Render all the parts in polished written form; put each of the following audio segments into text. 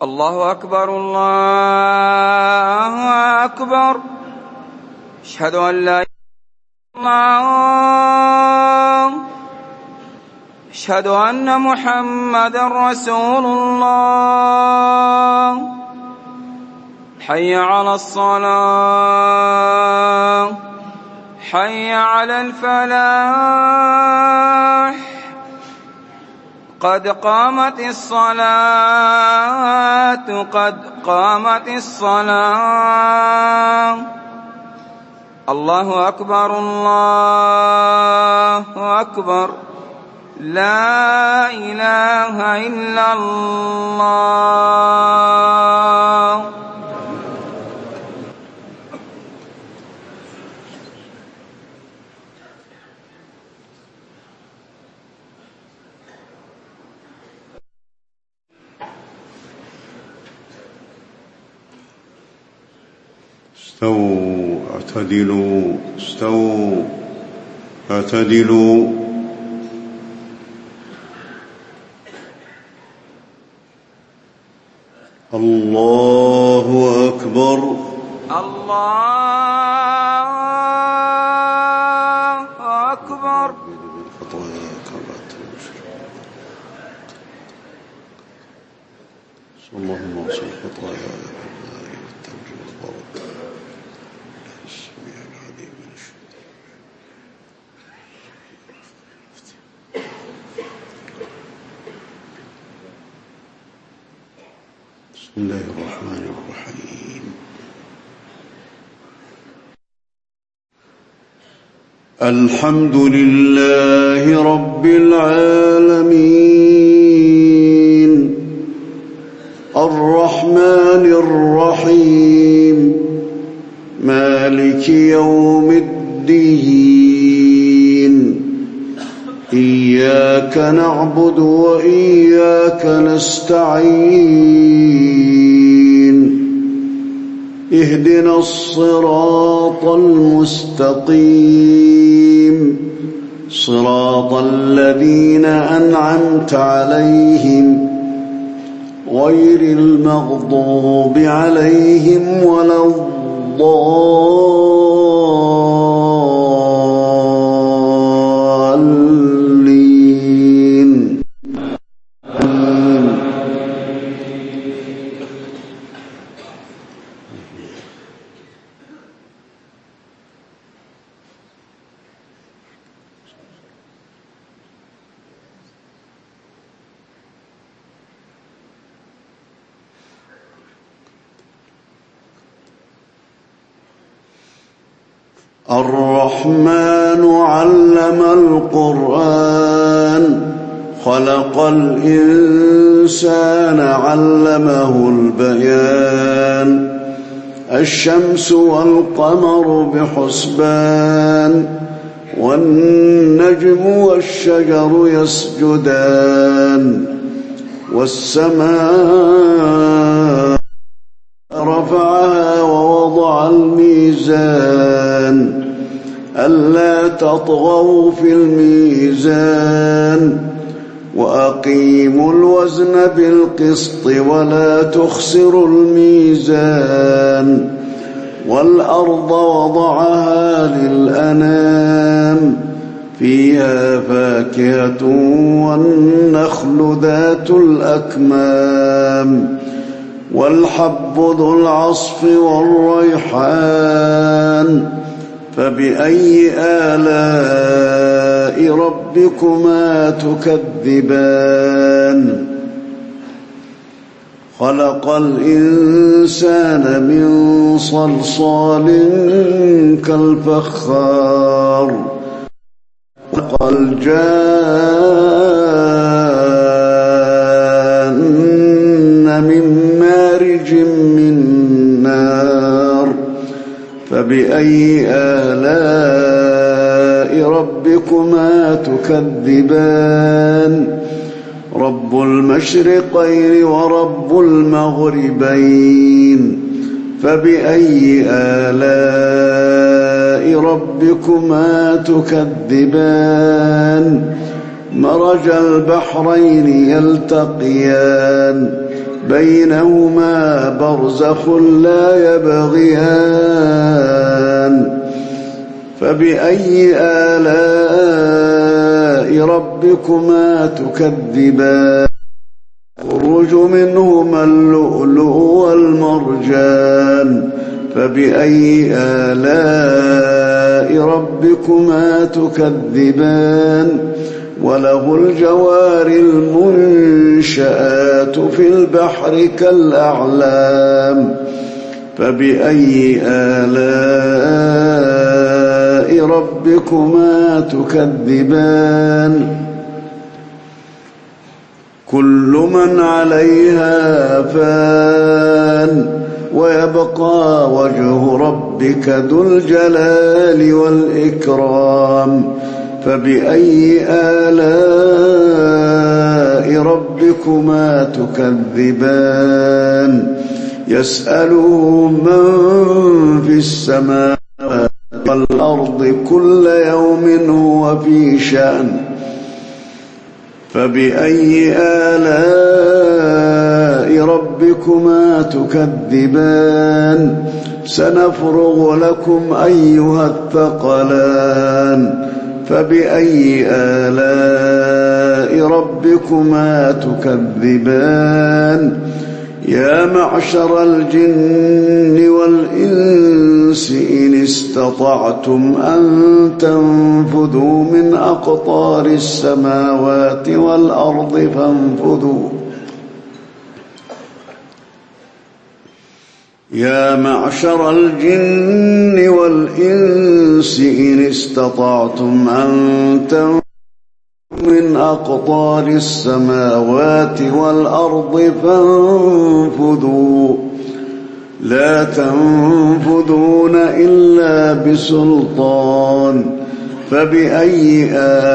الله أكبر الله أكبر. أشهد أن لا إله إلا الله. أشهد أن محمدا رسول الله. حي على الصلاة، حي على الفلاح، قد قامت الصلاة، قد قامت الصلاة. الله أكبر الله أكبر. لا إله إلا الله. استووا اعتدلوا، استووا اعتدلوا. الله أكبر الله أكبر. اللهم اغفر خطاياي بالماء والثلج والبرد. السميع العليم من الشيطان. بسم الله الرحمن الرحيم. الحمد لله رب العالمين، الرحمن الرحيم، مالك يوم الدين. إياك نعبد وإياك نستعين. اهدنا الصراط المستقيم، صراط الذين أنعمت عليهم غير المغضوب عليهم ولا الضالين. الرحمن علم القرآن، خلق الإنسان علمه البيان. الشمس والقمر بحسبان، والنجم والشجر يسجدان. والسماء رفعها ووضع الميزان، ألا تطغوا في الميزان. وأقيموا الوزن بالقسط ولا تخسروا الميزان. والأرض وضعها للأنام، فيها فاكهة والنخل ذات الأكمام، والحب ذو العصف والريحان. فبأي آلاء ربكما تكذبان؟ خلق الإنسان من صلصال كالفخار. خلق الجان من مارج من نار. فبأي آلاء ربكما تكذبان؟ رب المشرقين ورب المغربين. فبأي آلاء ربكما تكذبان؟ مرج البحرين يلتقيان، بينهما برزخ لا يبغيان فبأي آلاء ربكما تكذبان يخرج منهما اللؤلؤ والمرجان فبأي آلاء ربكما تكذبان وله الجوار المنشآت في البحر كالأعلام فبأي آلاء ربكما تكذبان كل من عليها فان ويبقى وجه ربك ذو الجلال والإكرام فبأي آلاء ربكما تكذبان يسأله من في السماوات والأرض كل يوم هو في شأن فبأي آلاء ربكما تكذبان سنفرغ لكم أيها الثقلان فبأي آلاء ربكما تكذبان يا معشر الجن والإنس إن استطعتم أن تنفذوا من أقطار السماوات والأرض فانفذوا يا معشر الجن والإنس إن استطعتم أن تنفذوا من أقطار السماوات والأرض فانفذوا لا تنفذون إلا بسلطان فبأي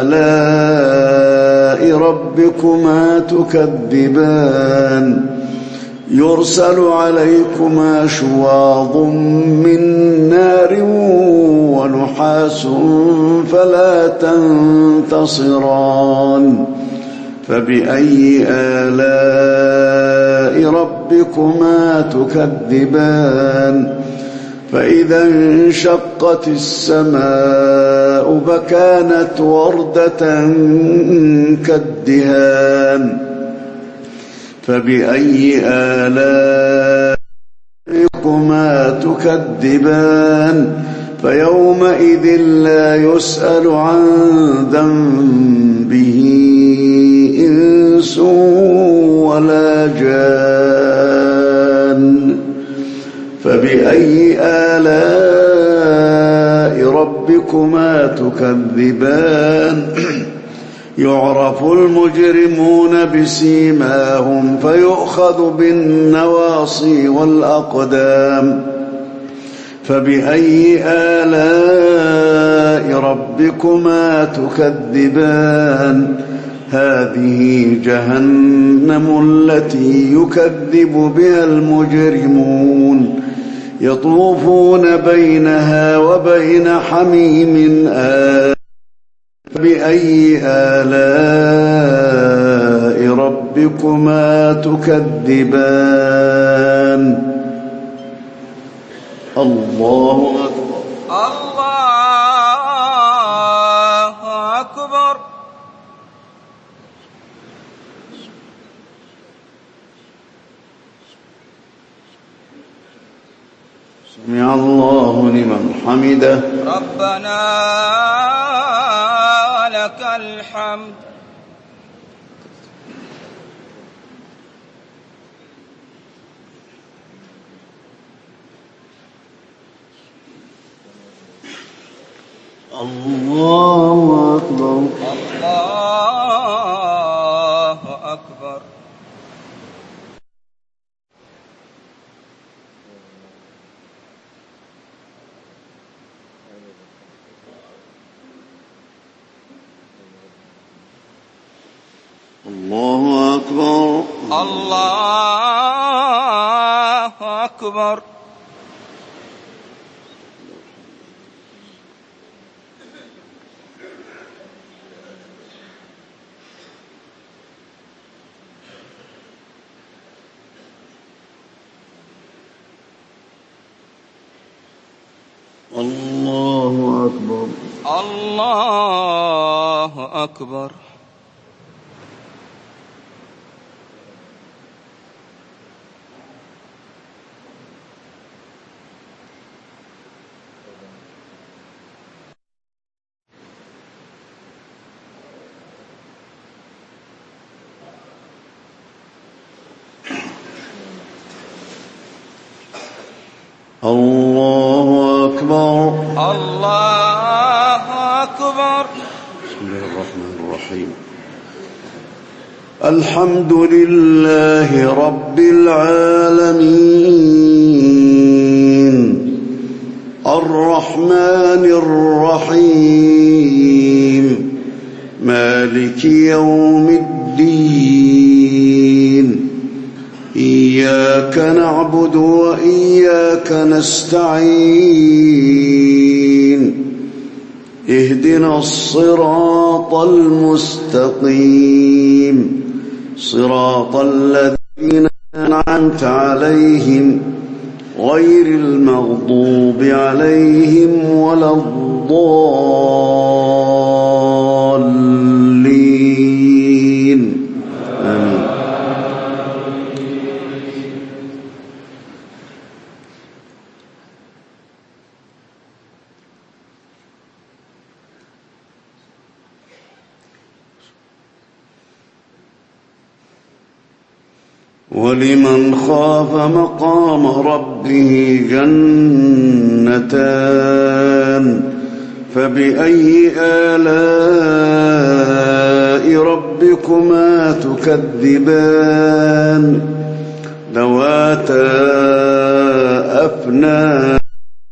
آلاء ربكما تكذبان يرسل عليكما شواظ من نار ونحاس فلا تنتصران فبأي آلاء ربكما تكذبان فإذا انشقت السماء فكانت وردة كالدهان فبأي آلاء ربكما تكذبان فيومئذ لا يسأل عن ذنبه إنس ولا جان فبأي آلاء ربكما تكذبان يعرف المجرمون بسيماهم فيؤخذ بالنواصي والأقدام فبأي آلاء ربكما تكذبان هذه جهنم التي يكذب بها المجرمون يطوفون بينها وبين حميم آن فبأي آلاء ربكما تكذبان الله أكبر الله أكبر سمع الله لمن حمده ربنا لك الحمد الله أكبر الله أكبر الله أكبر الله أكبر الله أكبر. الله أكبر. الله أكبر. الله أكبر. بسم الله الرحمن الرحيم. الحمد لله رب العالمين الرحمن الرحيم مالك يوم الدين إياك نعبد وإياك نستعين اهدنا الصراط المستقيم صراط الذين أنعمت عليهم غير المغضوب عليهم ولا الضالين آمين. ولمن خاف مقام ربه جنتان فبأي آلاء ربكما تكذبان ذواتا أفنان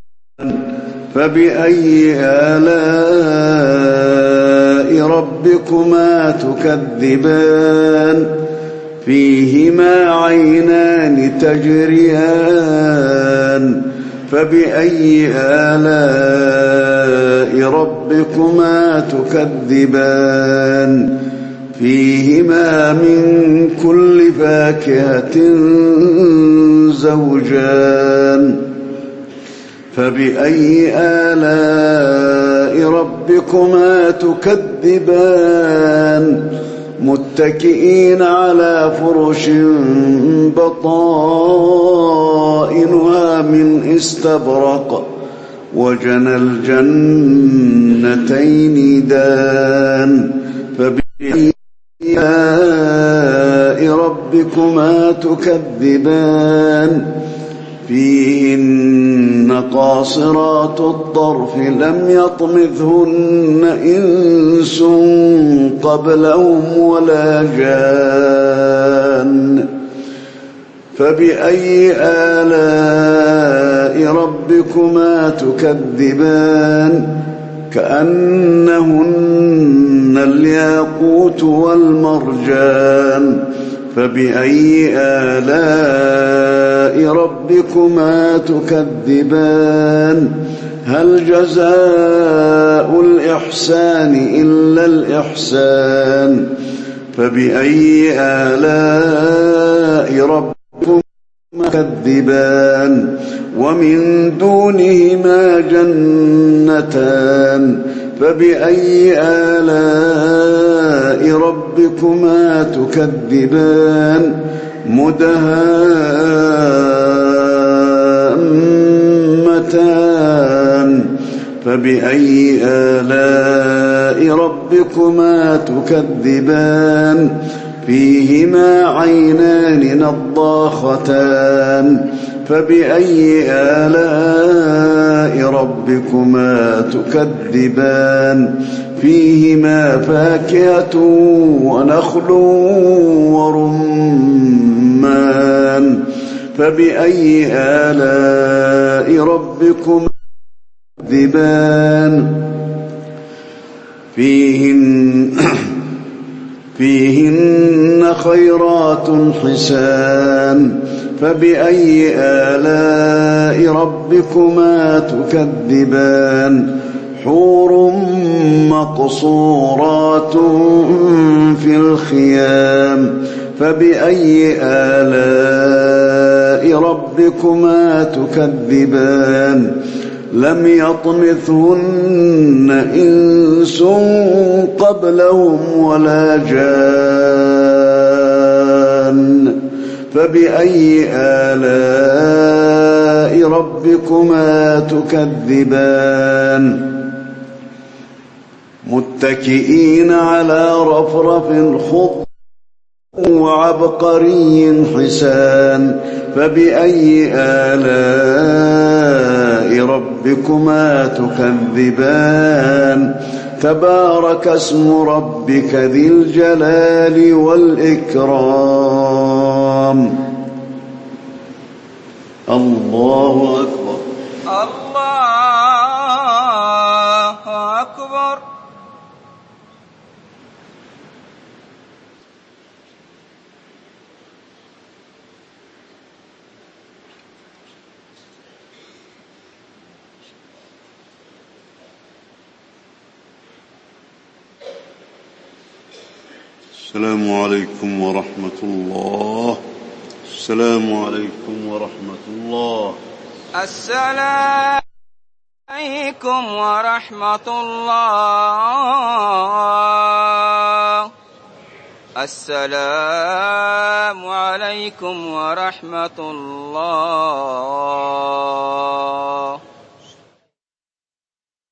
فبأي آلاء ربكما تكذبان فيهما عينان تجريان فبأي آلاء ربكما تكذبان فيهما من كل فاكهة زوجان فبأي آلاء ربكما تكذبان متكئين على فرش بطائنها من استبرق وجنى الجنتين دان فبأي آلاء ربكما تكذبان فيهن قاصرات الطرف لم يطمثهن إنس قبلهم ولا جان فبأي آلاء ربكما تكذبان كأنهن الياقوت والمرجان فبأي آلاء ربكما تكذبان هل جزاء الإحسان إلا الإحسان فبأي آلاء ربكما تكذبان ومن دونهما جنتان فبأي آلاء ربكما تكذبان مدهامتان فبأي آلاء ربكما تكذبان فيهما عينان نضاختان فبأي آلاء ربكما تكذبان فيهما فاكهة ونخل ورمان فبأي آلاء ربكما تكذبان فيهن خيرات حسان فبأي آلاء ربكما تكذبان حور مقصورات في الخيام فبأي آلاء ربكما تكذبان لم يطمثهن إنس قبلهم ولا جان فبأي آلاء ربكما تكذبان متكئين على رفرف خضر وعبقري حسان فبأي آلاء ربكما تكذبان تبارك اسم ربك ذي الجلال والإكرام الله أكبر الله أكبر. السلام عليكم ورحمة الله. السلام عليكم ورحمة الله. السلام عليكم ورحمة الله. السلام عليكم ورحمة الله.